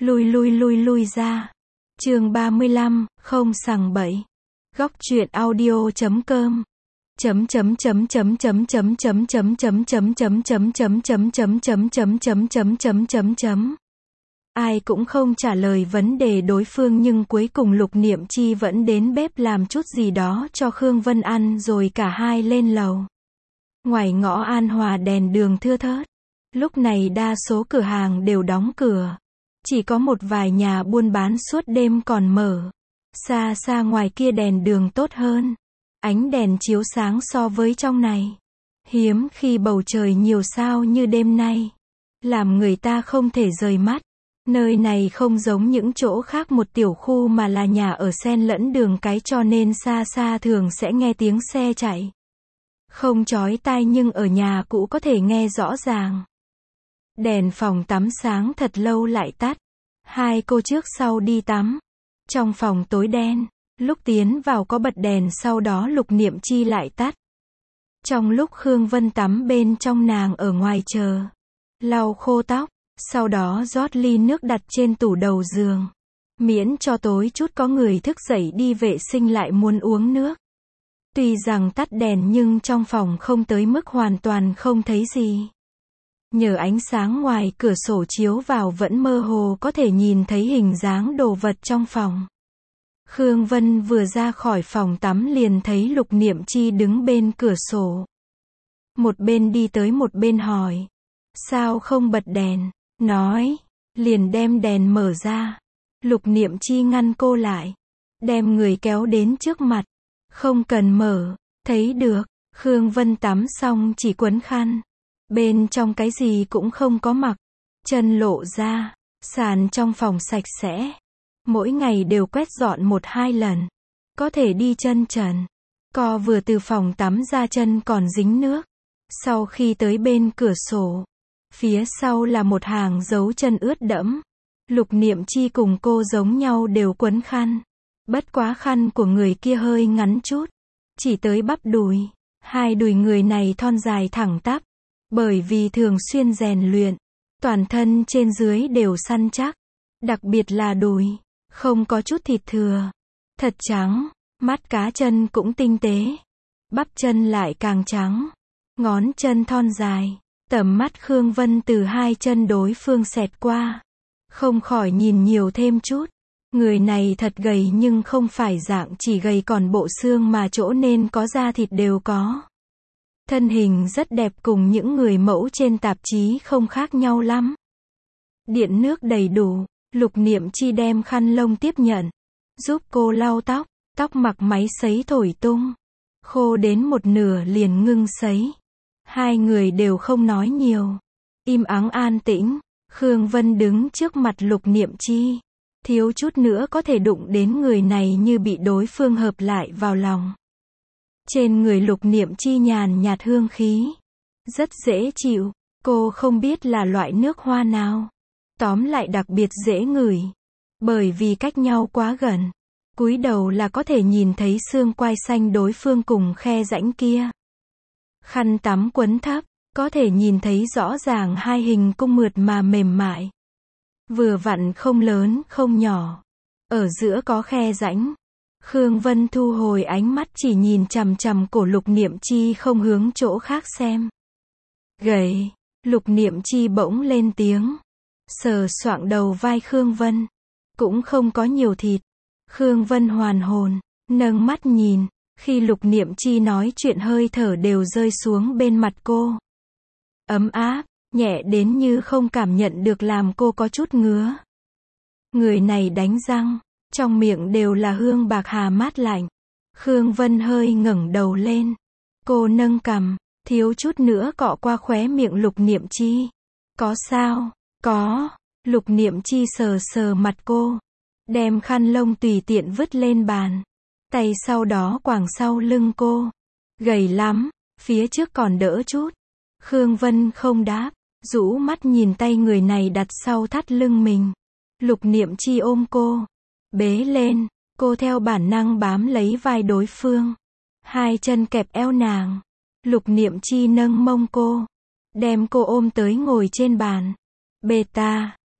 Lui ra. Chương 35, không sằng bậy. Góc truyện audio.com. Ai cũng không trả lời vấn đề đối phương nhưng cuối cùng Lục Niệm Chi vẫn đến bếp làm chút gì đó cho Khương Vân ăn rồi cả hai lên lầu. Ngoài ngõ An Hòa đèn đường thưa thớt. Lúc này đa số cửa hàng đều đóng cửa. Chỉ có một vài nhà buôn bán suốt đêm còn mở. Xa xa ngoài kia đèn đường tốt hơn. Ánh đèn chiếu sáng so với trong này. Hiếm khi bầu trời nhiều sao như đêm nay. Làm người ta không thể rời mắt. Nơi này không giống những chỗ khác một tiểu khu mà là nhà ở xen lẫn đường cái cho nên xa xa thường sẽ nghe tiếng xe chạy. Không chói tai nhưng ở nhà cũ có thể nghe rõ ràng. Đèn phòng tắm sáng thật lâu lại tắt. Hai cô trước sau đi tắm. Trong phòng tối đen. Lúc tiến vào có bật đèn sau đó Lục Niệm Chi lại tắt. Trong lúc Khương Vân tắm bên trong nàng ở ngoài chờ. Lau khô tóc. Sau đó rót ly nước đặt trên tủ đầu giường. Miễn cho tối chút có người thức dậy đi vệ sinh lại muốn uống nước. Tuy rằng tắt đèn nhưng trong phòng không tới mức hoàn toàn không thấy gì. Nhờ ánh sáng ngoài cửa sổ chiếu vào vẫn mơ hồ có thể nhìn thấy hình dáng đồ vật trong phòng. Khương Vân vừa ra khỏi phòng tắm liền thấy Lục Niệm Chi đứng bên cửa sổ. Một bên đi tới một bên hỏi. Sao không bật đèn? Nói. Liền đem đèn mở ra. Lục Niệm Chi ngăn cô lại. Đem người kéo đến trước mặt. Không cần mở. Thấy được. Khương Vân tắm xong chỉ quấn khăn. Bên trong cái gì cũng không có mặc. Chân lộ ra. Sàn trong phòng sạch sẽ. Mỗi ngày đều quét dọn 1-2 lần. Có thể đi chân trần. Co vừa từ phòng tắm ra chân còn dính nước. Sau khi tới bên cửa sổ. Phía sau là một hàng dấu chân ướt đẫm. Lục Niệm Chi cùng cô giống nhau đều quấn khăn. Bất quá khăn của người kia hơi ngắn chút. Chỉ tới bắp đùi. Hai đùi người này thon dài thẳng tắp. Bởi vì thường xuyên rèn luyện. Toàn thân trên dưới đều săn chắc. Đặc biệt là đùi. Không có chút thịt thừa. Thật trắng. Mắt cá chân cũng tinh tế. Bắp chân lại càng trắng. Ngón chân thon dài. Tầm mắt Khương Vân từ hai chân đối phương xẹt qua. Không khỏi nhìn nhiều thêm chút. Người này thật gầy nhưng không phải dạng chỉ gầy còn bộ xương mà chỗ nên có da thịt đều có. Thân hình rất đẹp cùng những người mẫu trên tạp chí không khác nhau lắm. Điện nước đầy đủ. Lục Niệm Chi đem khăn lông tiếp nhận. Giúp cô lau tóc. Tóc mặc máy sấy thổi tung. Khô đến một nửa liền ngưng sấy. Hai người đều không nói nhiều. Im ắng an tĩnh. Khương Vân đứng trước mặt Lục Niệm Chi. Thiếu chút nữa có thể đụng đến người này như bị đối phương hợp lại vào lòng. Trên người Lục Niệm Chi nhàn nhạt hương khí. Rất dễ chịu. Cô không biết là loại nước hoa nào. Tóm lại đặc biệt dễ ngửi. Bởi vì cách nhau quá gần. Cúi đầu là có thể nhìn thấy xương quai xanh đối phương cùng khe rãnh kia. Khăn tắm quấn thấp. Có thể nhìn thấy rõ ràng hai hình cung mượt mà mềm mại. Vừa vặn không lớn không nhỏ. Ở giữa có khe rãnh. Khương Vân thu hồi ánh mắt chỉ nhìn chằm chằm cổ Lục Niệm Chi không hướng chỗ khác xem. Gầy. Lục Niệm Chi bỗng lên tiếng. Sờ soạng đầu vai Khương Vân. Cũng không có nhiều thịt. Khương Vân hoàn hồn. Nâng mắt nhìn. Khi Lục Niệm Chi nói chuyện hơi thở đều rơi xuống bên mặt cô. Ấm áp. Nhẹ đến như không cảm nhận được làm cô có chút ngứa. Người này đánh răng. Trong miệng đều là hương bạc hà mát lạnh. Khương Vân hơi ngẩng đầu lên. Cô nâng cằm. Thiếu chút nữa cọ qua khóe miệng Lục Niệm Chi. Có sao? Có. Lục Niệm Chi sờ sờ mặt cô. Đem khăn lông tùy tiện vứt lên bàn. Tay sau đó quàng sau lưng cô. Gầy lắm. Phía trước còn đỡ chút. Khương Vân không đáp. Rũ mắt nhìn tay người này đặt sau thắt lưng mình. Lục Niệm Chi ôm cô. Bế lên. Cô theo bản năng bám lấy vai đối phương. Hai chân kẹp eo nàng. Lục Niệm Chi nâng mông cô. Đem cô ôm tới ngồi trên bàn. Beta.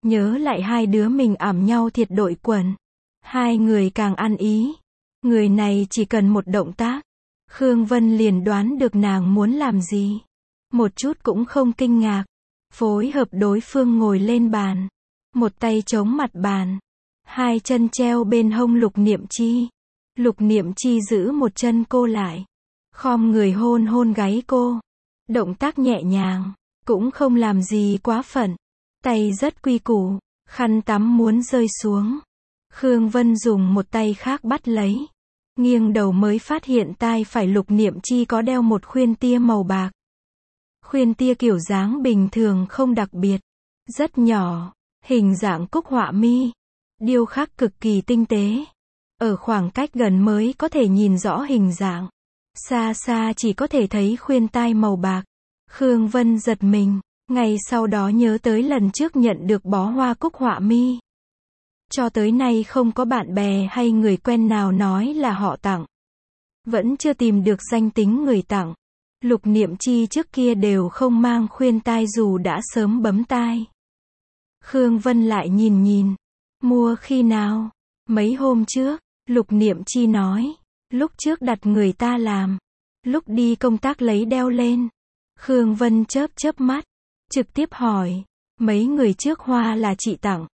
Nhớ lại hai đứa mình ẵm nhau thiệt đội quần. Hai người càng ăn ý. Người này chỉ cần một động tác. Khương Vân liền đoán được nàng muốn làm gì. Một chút cũng không kinh ngạc. Phối hợp đối phương ngồi lên bàn. Một tay chống mặt bàn. Hai chân treo bên hông Lục Niệm Chi. Lục Niệm Chi giữ một chân cô lại. Khom người hôn hôn gáy cô. Động tác nhẹ nhàng. Cũng không làm gì quá phận. Tay rất quy củ. Khăn tắm muốn rơi xuống. Khương Vân dùng một tay khác bắt lấy. Nghiêng đầu mới phát hiện tai phải Lục Niệm Chi có đeo một khuyên tia màu bạc. Khuyên tia kiểu dáng bình thường không đặc biệt. Rất nhỏ. Hình dạng cúc họa mi. Điêu khắc cực kỳ tinh tế. Ở khoảng cách gần mới có thể nhìn rõ hình dạng. Xa xa chỉ có thể thấy khuyên tai màu bạc. Khương Vân giật mình. Ngày sau đó nhớ tới lần trước nhận được bó hoa cúc họa mi. Cho tới nay không có bạn bè hay người quen nào nói là họ tặng. Vẫn chưa tìm được danh tính người tặng. Lục Niệm Chi trước kia đều không mang khuyên tai dù đã sớm bấm tai. Khương Vân lại nhìn nhìn. Mua khi nào? Mấy hôm trước. Lục Niệm Chi nói. Lúc trước đặt người ta làm. Lúc đi công tác lấy đeo lên. Khương Vân chớp chớp mắt. Trực tiếp hỏi. Mấy người trước hoa là chị tặng.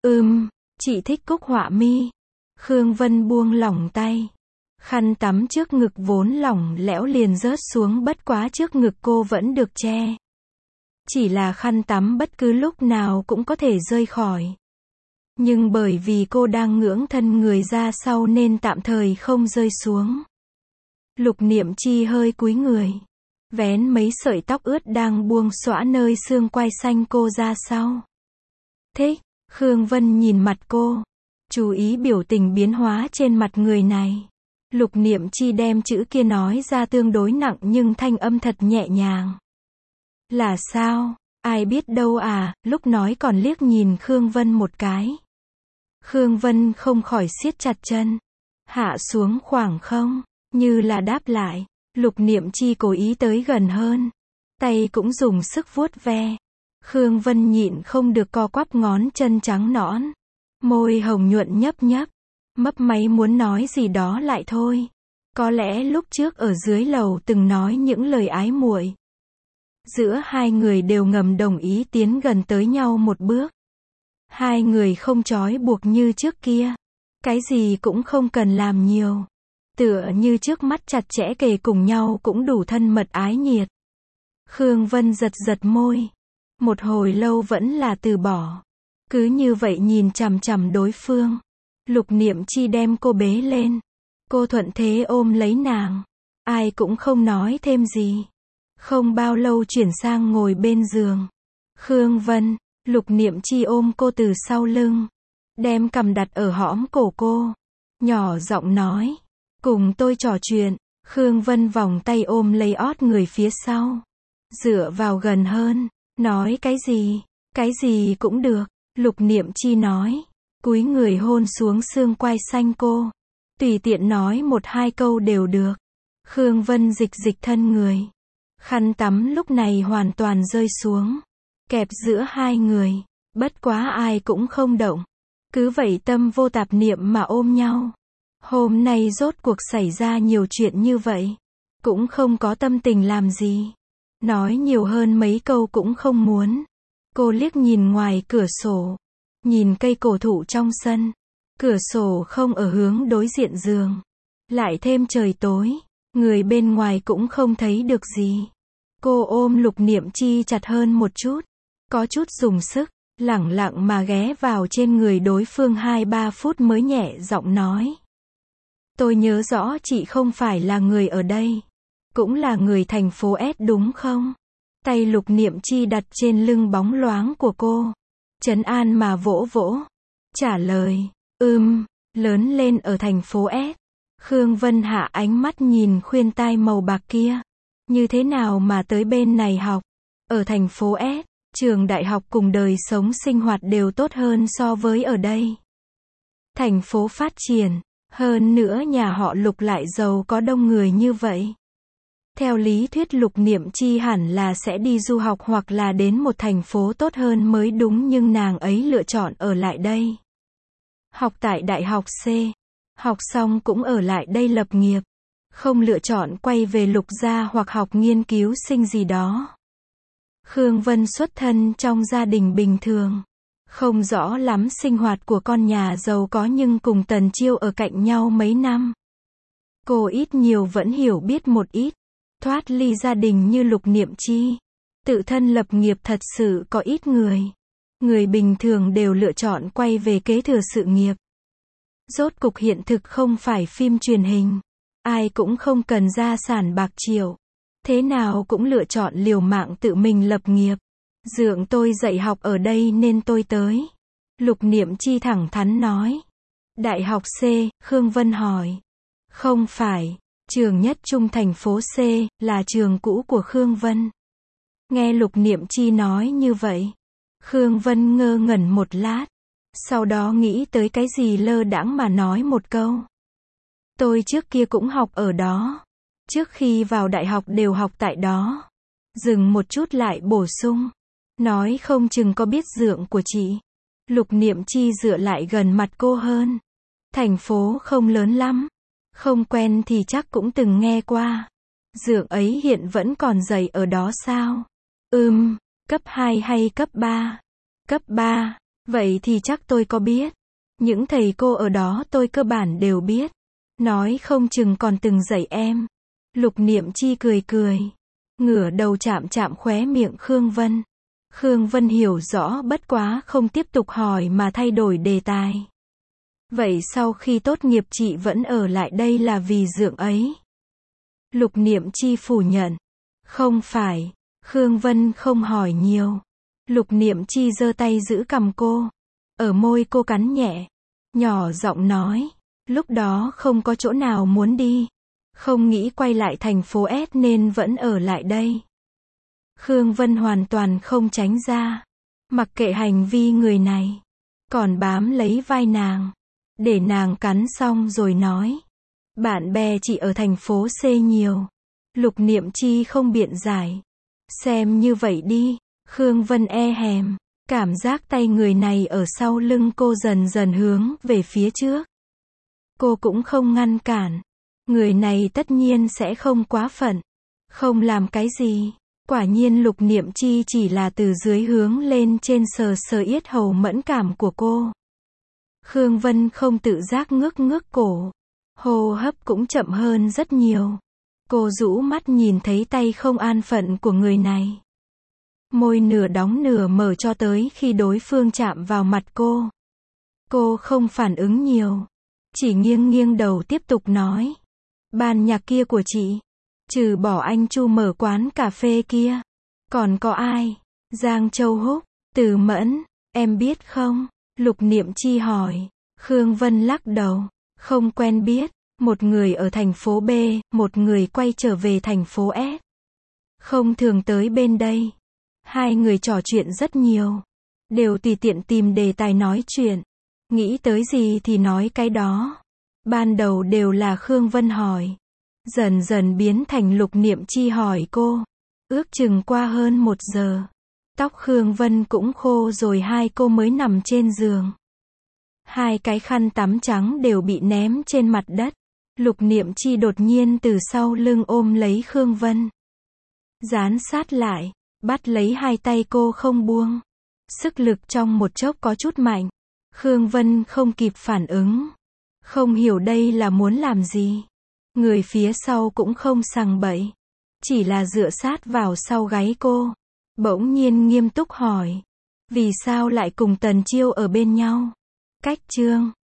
Chị thích cúc họa mi. Khương Vân buông lỏng tay. Khăn tắm trước ngực vốn lỏng lẽo liền rớt xuống, bất quá trước ngực cô vẫn được che. Chỉ là khăn tắm bất cứ lúc nào cũng có thể rơi khỏi. Nhưng bởi vì cô đang ngưỡng thân người ra sau nên tạm thời không rơi xuống. Lục Niệm Chi hơi cúi người. Vén mấy sợi tóc ướt đang buông xõa nơi xương quai xanh cô ra sau. Thích. Khương Vân nhìn mặt cô. Chú ý biểu tình biến hóa trên mặt người này. Lục Niệm Chi đem chữ kia nói ra tương đối nặng nhưng thanh âm thật nhẹ nhàng. Là sao? Ai biết đâu à, lúc nói còn liếc nhìn Khương Vân một cái. Khương Vân không khỏi siết chặt chân. Hạ xuống khoảng không, như là đáp lại. Lục Niệm Chi cố ý tới gần hơn. Tay cũng dùng sức vuốt ve. Khương Vân nhịn không được co quắp ngón chân trắng nõn. Môi hồng nhuận nhấp nhấp. Mấp máy muốn nói gì đó lại thôi. Có lẽ lúc trước ở dưới lầu từng nói những lời ái muội. Giữa hai người đều ngầm đồng ý tiến gần tới nhau một bước. Hai người không trói buộc như trước kia. Cái gì cũng không cần làm nhiều. Tựa như trước mắt chặt chẽ kề cùng nhau cũng đủ thân mật ái nhiệt. Khương Vân giật giật môi. Một hồi lâu vẫn là từ bỏ. Cứ như vậy nhìn chằm chằm đối phương. Lục Niệm Chi đem cô bế lên. Cô thuận thế ôm lấy nàng. Ai cũng không nói thêm gì. Không bao lâu chuyển sang ngồi bên giường. Khương Vân, Lục Niệm Chi ôm cô từ sau lưng. Đem cằm đặt ở hõm cổ cô. Nhỏ giọng nói. Cùng tôi trò chuyện. Khương Vân vòng tay ôm lấy ót người phía sau. Dựa vào gần hơn. Nói cái gì cũng được. Lục Niệm Chi nói. Cúi người hôn xuống xương quai xanh cô. Tùy tiện nói một hai câu đều được. Khương Vân dịch dịch thân người. Khăn tắm lúc này hoàn toàn rơi xuống. Kẹp giữa hai người. Bất quá ai cũng không động. Cứ vậy tâm vô tạp niệm mà ôm nhau. Hôm nay rốt cuộc xảy ra nhiều chuyện như vậy. Cũng không có tâm tình làm gì. Nói nhiều hơn mấy câu cũng không muốn. Cô liếc nhìn ngoài cửa sổ. Nhìn cây cổ thụ trong sân. Cửa sổ không ở hướng đối diện giường. Lại thêm trời tối. Người bên ngoài cũng không thấy được gì. Cô ôm Lục Niệm Chi chặt hơn một chút. Có chút dùng sức. Lẳng lặng mà ghé vào trên người đối phương 2-3 phút mới nhẹ giọng nói. Tôi nhớ rõ chị không phải là người ở đây. Cũng là người thành phố S đúng không? Tay Lục Niệm Chi đặt trên lưng bóng loáng của cô. Trấn an mà vỗ vỗ. Trả lời. Lớn lên ở thành phố S. Khương Vân hạ ánh mắt nhìn khuyên tai màu bạc kia. Như thế nào mà tới bên này học? Ở thành phố S, trường đại học cùng đời sống sinh hoạt đều tốt hơn so với ở đây. Thành phố phát triển. Hơn nữa nhà họ Lục lại giàu có đông người như vậy. Theo lý thuyết Lục Niệm Chi hẳn là sẽ đi du học hoặc là đến một thành phố tốt hơn mới đúng, nhưng nàng ấy lựa chọn ở lại đây. Học tại Đại học C. Học xong cũng ở lại đây lập nghiệp. Không lựa chọn quay về Lục gia hoặc học nghiên cứu sinh gì đó. Khương Vân xuất thân trong gia đình bình thường. Không rõ lắm sinh hoạt của con nhà giàu có, nhưng cùng Tần Chiêu ở cạnh nhau mấy năm. Cô ít nhiều vẫn hiểu biết một ít. Thoát ly gia đình như Lục Niệm Chi, tự thân lập nghiệp thật sự có ít người. Người bình thường đều lựa chọn quay về kế thừa sự nghiệp. Rốt cục hiện thực không phải phim truyền hình. Ai cũng không cần gia sản bạc triệu. Thế nào cũng lựa chọn liều mạng tự mình lập nghiệp. Dượng tôi dạy học ở đây nên tôi tới. Lục Niệm Chi thẳng thắn nói. Đại học C, Khương Vân hỏi. Không phải. Trường Nhất Trung thành phố C, là trường cũ của Khương Vân. Nghe Lục Niệm Chi nói như vậy, Khương Vân ngơ ngẩn một lát. Sau đó nghĩ tới cái gì lơ đãng mà nói một câu. Tôi trước kia cũng học ở đó. Trước khi vào đại học đều học tại đó. Dừng một chút lại bổ sung. Nói không chừng có biết dượng của chị. Lục Niệm Chi dựa lại gần mặt cô hơn. Thành phố không lớn lắm. Không quen thì chắc cũng từng nghe qua. Dượng ấy hiện vẫn còn dạy ở đó sao? Cấp 2 hay cấp 3? Cấp 3, vậy thì chắc tôi có biết. Những thầy cô ở đó tôi cơ bản đều biết. Nói không chừng còn từng dạy em. Lục Niệm Chi cười cười. Ngửa đầu chạm chạm khóe miệng Khương Vân. Khương Vân hiểu rõ bất quá không tiếp tục hỏi mà thay đổi đề tài. Vậy sau khi tốt nghiệp chị vẫn ở lại đây là vì dượng ấy? Lục Niệm Chi phủ nhận. Không phải. Khương Vân không hỏi nhiều. Lục Niệm Chi giơ tay giữ cằm cô. Ở môi cô cắn nhẹ. Nhỏ giọng nói. Lúc đó không có chỗ nào muốn đi. Không nghĩ quay lại thành phố S nên vẫn ở lại đây. Khương Vân hoàn toàn không tránh ra. Mặc kệ hành vi người này. Còn bám lấy vai nàng. Để nàng cắn xong rồi nói. Bạn bè chị ở thành phố C nhiều. Lục Niệm Chi không biện giải. Xem như vậy đi. Khương Vân e hèm. Cảm giác tay người này ở sau lưng cô dần dần hướng về phía trước. Cô cũng không ngăn cản. Người này tất nhiên sẽ không quá phận. Không làm cái gì. Quả nhiên Lục Niệm Chi chỉ là từ dưới hướng lên trên sờ sờ yết hầu mẫn cảm của cô. Khương Vân không tự giác ngước ngước cổ. Hô hấp cũng chậm hơn rất nhiều. Cô rũ mắt nhìn thấy tay không an phận của người này. Môi nửa đóng nửa mở cho tới khi đối phương chạm vào mặt cô. Cô không phản ứng nhiều. Chỉ nghiêng nghiêng đầu tiếp tục nói. Ban nhạc kia của chị. Trừ bỏ anh Chu mở quán cà phê kia. Còn có ai? Giang Châu Húc, Từ Mẫn, em biết không? Lục Niệm Chi hỏi. Khương Vân lắc đầu. Không quen biết. Một người ở thành phố B, một người quay trở về thành phố S. Không thường tới bên đây. Hai người trò chuyện rất nhiều. Đều tùy tiện tìm đề tài nói chuyện. Nghĩ tới gì thì nói cái đó. Ban đầu đều là Khương Vân hỏi. Dần dần biến thành Lục Niệm Chi hỏi cô. Ước chừng qua hơn 1 giờ. Tóc Khương Vân cũng khô rồi, hai cô mới nằm trên giường. Hai cái khăn tắm trắng đều bị ném trên mặt đất. Lục Niệm Chi đột nhiên từ sau lưng ôm lấy Khương Vân. Dán sát lại, bắt lấy hai tay cô không buông. Sức lực trong một chốc có chút mạnh. Khương Vân không kịp phản ứng. Không hiểu đây là muốn làm gì. Người phía sau cũng không sằng bậy. Chỉ là dựa sát vào sau gáy cô. Bỗng nhiên nghiêm túc hỏi. Vì sao lại cùng Tần Chiêu ở bên nhau? Cách chương